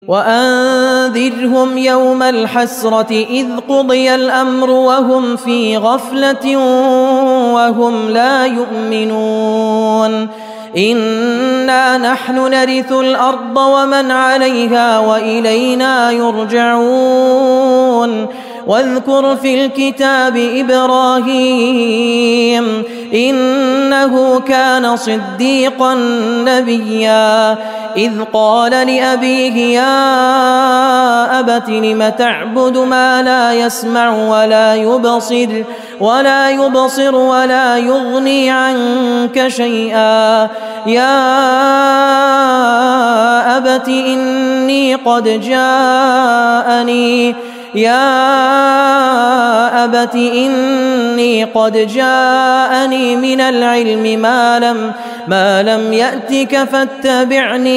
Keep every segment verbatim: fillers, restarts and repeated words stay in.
وأنذرهم يوم الحسرة إذ قضي الأمر وهم في غفلة وهم لا يؤمنون إنا نحن نرث الأرض ومن عليها وإلينا يرجعون واذكر في الكتاب إبراهيم إنه كان صديقا نبيا إذ قال لأبيه يا أبت لم تعبد ما لا يسمع ولا يبصر ولا يبصر ولا يغني عنك شيئا يا أبت إني قد جاءني يا أبت إني قد جاءني من العلم ما لم ما لم يأتك فاتبعني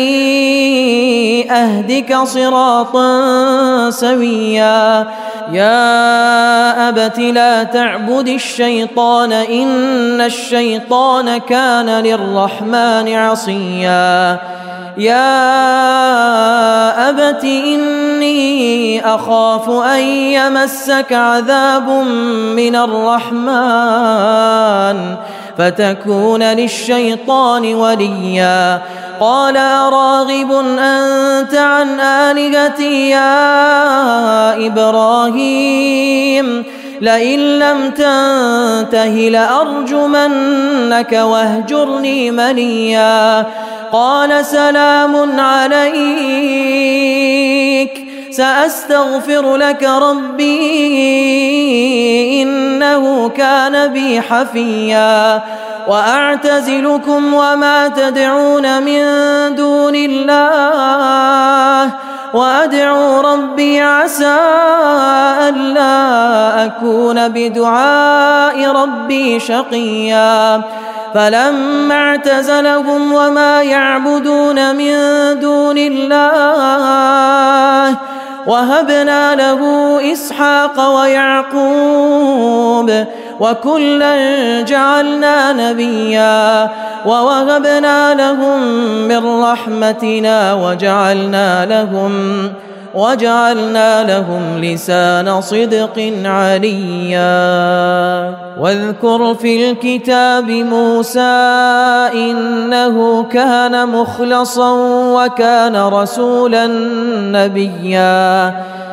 أهدك صراطا سويا يا أبت لا تعبد الشيطان إن الشيطان كان للرحمن عصيا يا أبت إني أخاف أن يمسك عذاب من الرحمن فتكون للشيطان وليا قال أراغب أنت عن آلهتي يا إبراهيم لئن لم تنته لأرجمنك واهجرني مليا قال سلام عليك سأستغفر لك ربي إنه كان بي حفيا وأعتزلكم وما تدعون من دون الله وأدعو ربي عسى ألا أكون بدعاء ربي شقيا فلما اعتزلهم وما يعبدون من دون الله وهبنا له إسحاق ويعقوب وكلا جعلنا نبيا ووهبنا لهم من رحمتنا وجعلنا لهم وجعلنا لهم لسان صدق عليا واذكر في الكتاب موسى إنه كان مخلصا وكان رسولا نبيا